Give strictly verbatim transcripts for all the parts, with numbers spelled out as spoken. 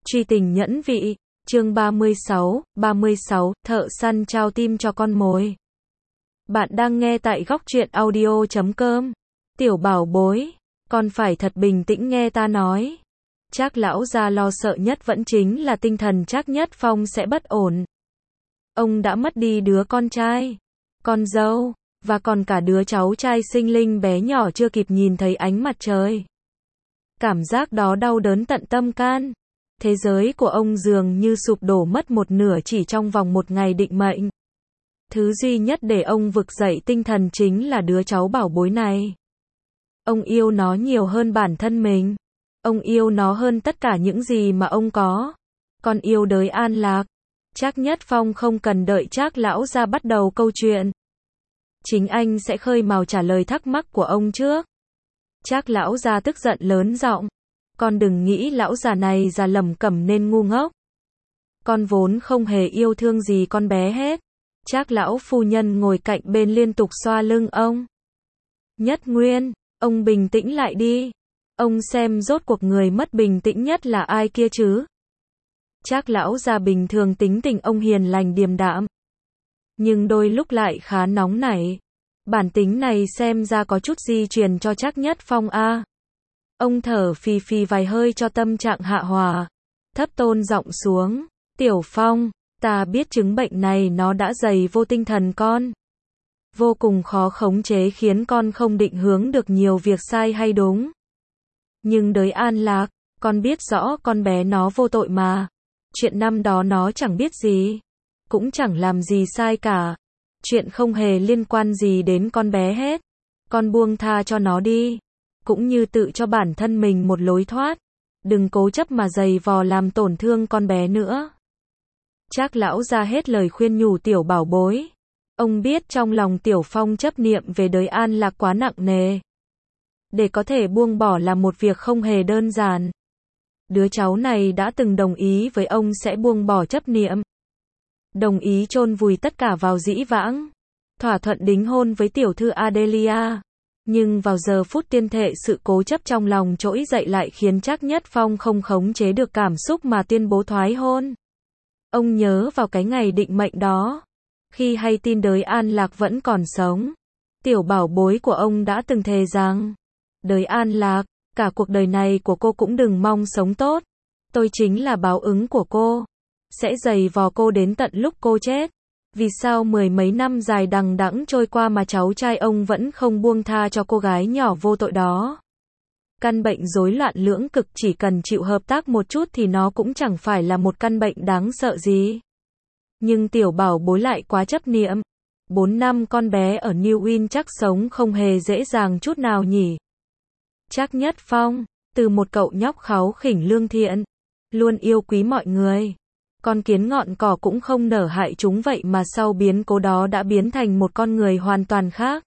Truy tình nhẫn vị, chương ba mươi sáu, ba mươi sáu, thợ săn trao tim cho con mồi. Bạn đang nghe tại góc truyện audio chấm com. Tiểu bảo bối, con phải thật bình tĩnh nghe ta nói. Trác lão gia lo sợ nhất vẫn chính là tinh thần Trác Nhất Phong sẽ bất ổn. Ông đã mất đi đứa con trai, con dâu, và còn cả đứa cháu trai sinh linh bé nhỏ chưa kịp nhìn thấy ánh mặt trời. Cảm giác đó đau đớn tận tâm can. Thế giới của ông dường như sụp đổ mất một nửa chỉ trong vòng một ngày định mệnh. Thứ duy nhất để ông vực dậy tinh thần chính là đứa cháu bảo bối này. Ông yêu nó nhiều hơn bản thân mình. Ông yêu nó hơn tất cả những gì mà ông có. Con yêu đới An Lạc. Trác Nhất Phong không cần đợi Trác lão gia bắt đầu câu chuyện. Chính anh sẽ khơi mào trả lời thắc mắc của ông trước. Trác lão gia tức giận lớn giọng. Con đừng nghĩ lão già này già lầm cẩm nên ngu ngốc. Con vốn không hề yêu thương gì con bé hết. Trác lão phu nhân ngồi cạnh bên liên tục xoa lưng ông. Nhất Nguyên, ông bình tĩnh lại đi. Ông xem rốt cuộc người mất bình tĩnh nhất là ai kia chứ? Trác lão già bình thường tính tình ông hiền lành điềm đạm. Nhưng đôi lúc lại khá nóng nảy. Bản tính này xem ra có chút di truyền cho Trác Nhất Phong a. À. Ông thở phì phì vài hơi cho tâm trạng hạ hòa. Thấp tôn giọng xuống. Tiểu Phong, ta biết chứng bệnh này nó đã dày vô tinh thần con. Vô cùng khó khống chế khiến con không định hướng được nhiều việc sai hay đúng. Nhưng đới An Lạc, con biết rõ con bé nó vô tội mà. Chuyện năm đó nó chẳng biết gì. Cũng chẳng làm gì sai cả. Chuyện không hề liên quan gì đến con bé hết. Con buông tha cho nó đi. Cũng như tự cho bản thân mình một lối thoát. Đừng cố chấp mà giày vò làm tổn thương con bé nữa. Trác lão ra hết lời khuyên nhủ tiểu bảo bối. Ông biết trong lòng Tiểu Phong chấp niệm về đới An Lạc quá nặng nề. Để có thể buông bỏ là một việc không hề đơn giản. Đứa cháu này đã từng đồng ý với ông sẽ buông bỏ chấp niệm. Đồng ý chôn vùi tất cả vào dĩ vãng. Thỏa thuận đính hôn với tiểu thư Adelia. Nhưng vào giờ phút tiên thệ sự cố chấp trong lòng trỗi dậy lại khiến Trác Nhất Phong không khống chế được cảm xúc mà tuyên bố thoái hôn. Ông nhớ vào cái ngày định mệnh đó. Khi hay tin đới An Lạc vẫn còn sống. Tiểu bảo bối của ông đã từng thề rằng. Đới An Lạc, cả cuộc đời này của cô cũng đừng mong sống tốt. Tôi chính là báo ứng của cô. Sẽ giày vò cô đến tận lúc cô chết. Vì sao mười mấy năm dài đằng đẵng trôi qua mà cháu trai ông vẫn không buông tha cho cô gái nhỏ vô tội đó? Căn bệnh rối loạn lưỡng cực chỉ cần chịu hợp tác một chút thì nó cũng chẳng phải là một căn bệnh đáng sợ gì. Nhưng tiểu bảo bối lại quá chấp niệm. Bốn năm con bé ở New Win chắc sống không hề dễ dàng chút nào nhỉ. Trác Nhất Phong, từ một cậu nhóc kháu khỉnh lương thiện, luôn yêu quý mọi người. Con kiến ngọn cỏ cũng không nở hại chúng vậy mà sau biến cố đó đã biến thành một con người hoàn toàn khác.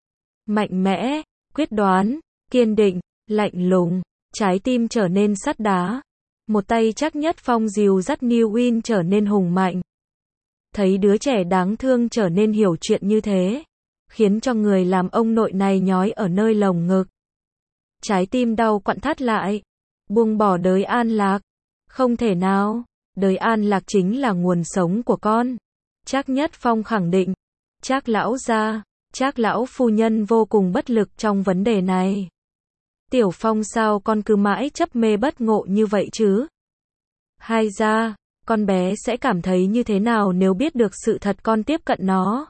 Mạnh mẽ, quyết đoán, kiên định, lạnh lùng, trái tim trở nên sắt đá. Một tay Trác Nhất Phong dìu dắt New Win trở nên hùng mạnh. Thấy đứa trẻ đáng thương trở nên hiểu chuyện như thế, khiến cho người làm ông nội này nhói ở nơi lồng ngực. Trái tim đau quặn thắt lại. Buông bỏ đới An Lạc. Không thể nào. Đới An Lạc chính là nguồn sống của con. Trác Nhất Phong khẳng định. Trác lão gia, Trác lão phu nhân vô cùng bất lực trong vấn đề này. Tiểu Phong sao con cứ mãi chấp mê bất ngộ như vậy chứ? Hay ra, con bé sẽ cảm thấy như thế nào nếu biết được sự thật con tiếp cận nó?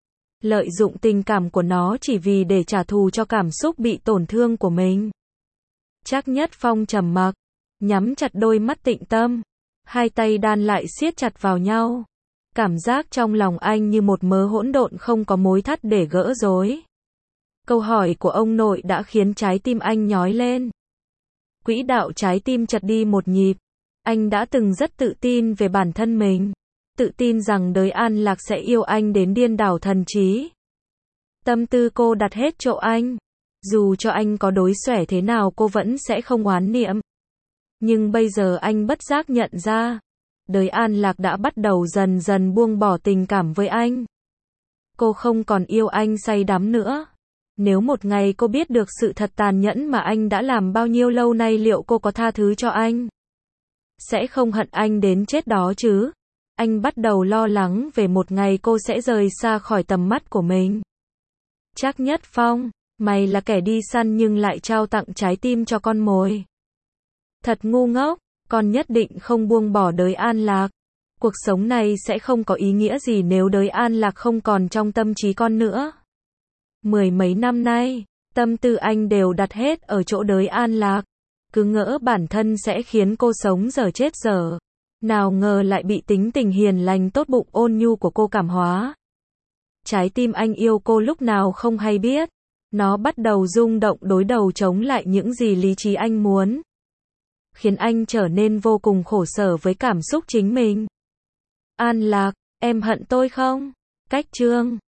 Lợi dụng tình cảm của nó chỉ vì để trả thù cho cảm xúc bị tổn thương của mình. Trác Nhất Phong trầm mặc, nhắm chặt đôi mắt tịnh tâm, hai tay đan lại siết chặt vào nhau. Cảm giác trong lòng anh như một mớ hỗn độn không có mối thắt để gỡ rối. Câu hỏi của ông nội đã khiến trái tim anh nhói lên. Quỹ đạo trái tim chật đi một nhịp. Anh đã từng rất tự tin về bản thân mình. Tự tin rằng đới An Lạc sẽ yêu anh đến điên đảo thần trí. Tâm tư cô đặt hết chỗ anh. Dù cho anh có đối xòe thế nào cô vẫn sẽ không oán niệm. Nhưng bây giờ anh bất giác nhận ra. Đới An Lạc đã bắt đầu dần dần buông bỏ tình cảm với anh. Cô không còn yêu anh say đắm nữa. Nếu một ngày cô biết được sự thật tàn nhẫn mà anh đã làm bao nhiêu lâu nay liệu cô có tha thứ cho anh? sẽ không hận anh đến chết đó chứ. Anh bắt đầu lo lắng về một ngày cô sẽ rời xa khỏi tầm mắt của mình. Trác Nhất Phong, mày là kẻ đi săn nhưng lại trao tặng trái tim cho con mồi. Thật ngu ngốc, con nhất định không buông bỏ đới An Lạc. Cuộc sống này sẽ không có ý nghĩa gì nếu đới An Lạc không còn trong tâm trí con nữa. Mười mấy năm nay, tâm tư anh đều đặt hết ở chỗ đới An Lạc. Cứ ngỡ bản thân sẽ khiến cô sống dở chết dở. Nào ngờ lại bị tính tình hiền lành tốt bụng ôn nhu của cô cảm hóa. Trái tim anh yêu cô lúc nào không hay biết. Nó bắt đầu rung động đối đầu chống lại những gì lý trí anh muốn. Khiến anh trở nên vô cùng khổ sở với cảm xúc chính mình. An Lạc, em hận tôi không? Cách chương